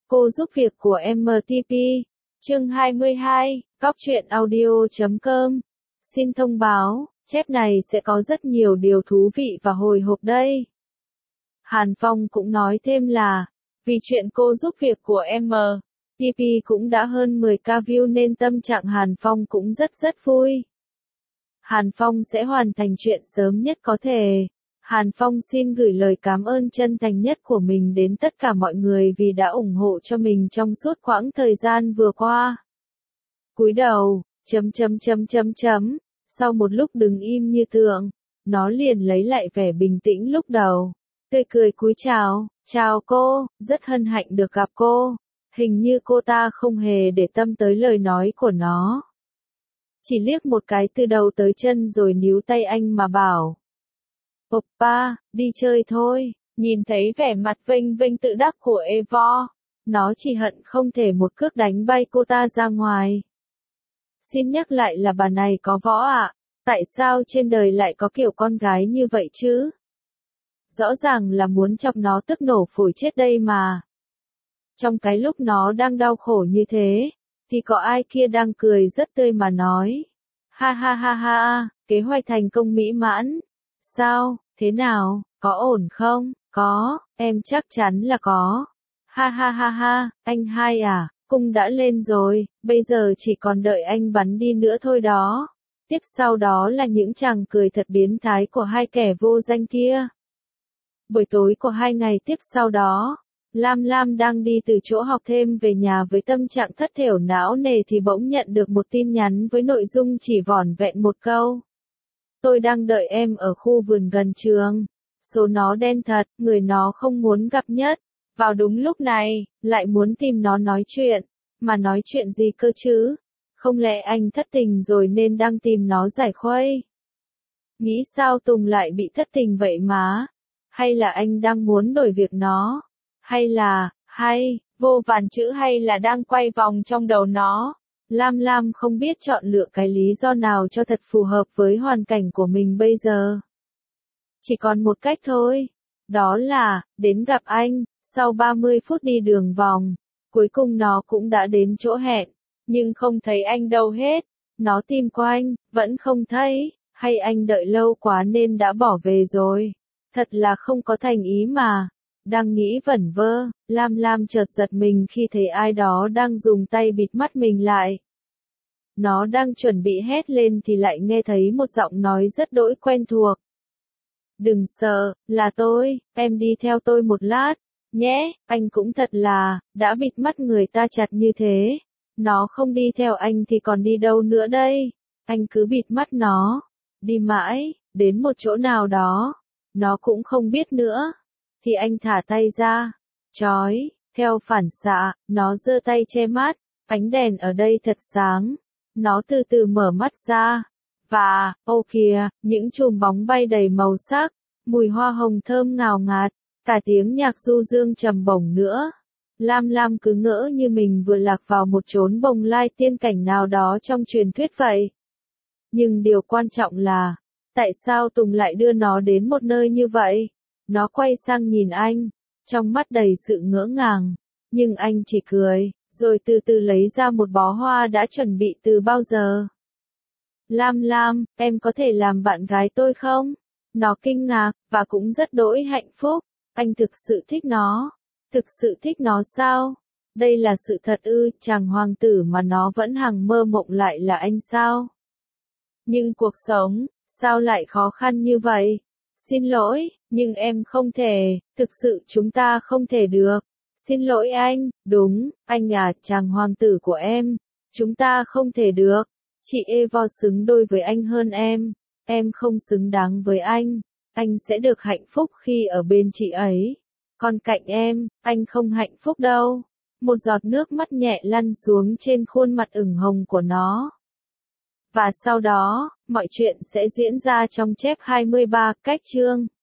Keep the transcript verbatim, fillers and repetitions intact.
Cô giúp việc của em tê pê, chương hai mươi hai, Cóc truyện audio chấm com. Xin thông báo, chép này sẽ có rất nhiều điều thú vị và hồi hộp đây. Hàn Phong cũng nói thêm là, vì chuyện cô giúp việc của em tê pê cũng đã hơn mười k view nên tâm trạng Hàn Phong cũng rất rất vui. Hàn Phong sẽ hoàn thành chuyện sớm nhất có thể. Hàn Phong xin gửi lời cảm ơn chân thành nhất của mình đến tất cả mọi người vì đã ủng hộ cho mình trong suốt quãng thời gian vừa qua. Cúi đầu, chấm chấm chấm chấm chấm, sau một lúc đứng im như tượng, nó liền lấy lại vẻ bình tĩnh lúc đầu, tươi cười cúi chào, chào cô, rất hân hạnh được gặp cô. Hình như cô ta không hề để tâm tới lời nói của nó. Chỉ liếc một cái từ đầu tới chân rồi níu tay anh mà bảo. Oppa, đi chơi thôi. Nhìn thấy vẻ mặt vênh vênh tự đắc của Evo, nó chỉ hận không thể một cước đánh bay cô ta ra ngoài. Xin nhắc lại là bà này có võ ạ, à? Tại sao trên đời lại có kiểu con gái như vậy chứ? Rõ ràng là muốn chọc nó tức nổ phổi chết đây mà. Trong cái lúc nó đang đau khổ như thế, thì có ai kia đang cười rất tươi mà nói. Ha ha ha ha, kế hoạch thành công mỹ mãn. Sao, thế nào, có ổn không? Có, em chắc chắn là có. Ha ha ha ha, anh hai à, cung đã lên rồi, bây giờ chỉ còn đợi anh bắn đi nữa thôi đó. Tiếp sau đó là những chàng cười thật biến thái của hai kẻ vô danh kia. Buổi tối của hai ngày tiếp sau đó, Lam Lam đang đi từ chỗ học thêm về nhà với tâm trạng thất thểu não nề thì bỗng nhận được một tin nhắn với nội dung chỉ vỏn vẹn một câu. Tôi đang đợi em ở khu vườn gần trường. Số nó đen thật, người nó không muốn gặp nhất. Vào đúng lúc này, lại muốn tìm nó nói chuyện. Mà nói chuyện gì cơ chứ? Không lẽ anh thất tình rồi nên đang tìm nó giải khuây? Nghĩ sao Tùng lại bị thất tình vậy má? Hay là anh đang muốn đổi việc nó? Hay là, hay, vô vàn chữ hay là đang quay vòng trong đầu nó? Lam Lam không biết chọn lựa cái lý do nào cho thật phù hợp với hoàn cảnh của mình bây giờ. Chỉ còn một cách thôi. Đó là, đến gặp anh. Sau ba mươi phút đi đường vòng, cuối cùng nó cũng đã đến chỗ hẹn. Nhưng không thấy anh đâu hết. Nó tìm qua anh, vẫn không thấy. Hay anh đợi lâu quá nên đã bỏ về rồi. Thật là không có thành ý mà. Đang nghĩ vẩn vơ, Lam Lam chợt giật mình khi thấy ai đó đang dùng tay bịt mắt mình lại. Nó đang chuẩn bị hét lên thì lại nghe thấy một giọng nói rất đỗi quen thuộc. Đừng sợ, là tôi, em đi theo tôi một lát, nhé, anh cũng thật là, đã bịt mắt người ta chặt như thế. Nó không đi theo anh thì còn đi đâu nữa đây, anh cứ bịt mắt nó, đi mãi, đến một chỗ nào đó, nó cũng không biết nữa. Thì anh thả tay ra, chói, theo phản xạ, nó giơ tay che mắt, ánh đèn ở đây thật sáng, nó từ từ mở mắt ra, và, ô kìa, những chùm bóng bay đầy màu sắc, mùi hoa hồng thơm ngào ngạt, cả tiếng nhạc du dương trầm bổng nữa. Lam Lam cứ ngỡ như mình vừa lạc vào một chốn bồng lai tiên cảnh nào đó trong truyền thuyết vậy. Nhưng điều quan trọng là, tại sao Tùng lại đưa nó đến một nơi như vậy? Nó quay sang nhìn anh, trong mắt đầy sự ngỡ ngàng, nhưng anh chỉ cười, rồi từ từ lấy ra một bó hoa đã chuẩn bị từ bao giờ. Lam Lam, em có thể làm bạn gái tôi không? Nó kinh ngạc, và cũng rất đỗi hạnh phúc, anh thực sự thích nó. Thực sự thích nó sao? Đây là sự thật ư, chàng hoàng tử mà nó vẫn hằng mơ mộng lại là anh sao? Nhưng cuộc sống, sao lại khó khăn như vậy? Xin lỗi, nhưng em không thể, thực sự chúng ta không thể được. Xin lỗi anh, đúng, anh à, chàng hoàng tử của em, chúng ta không thể được. Chị Evo xứng đôi với anh hơn em, em không xứng đáng với anh, anh sẽ được hạnh phúc khi ở bên chị ấy. Còn cạnh em, anh không hạnh phúc đâu. Một giọt nước mắt nhẹ lăn xuống trên khuôn mặt ửng hồng của nó. Và sau đó, mọi chuyện sẽ diễn ra trong chép hai mươi ba cách chương.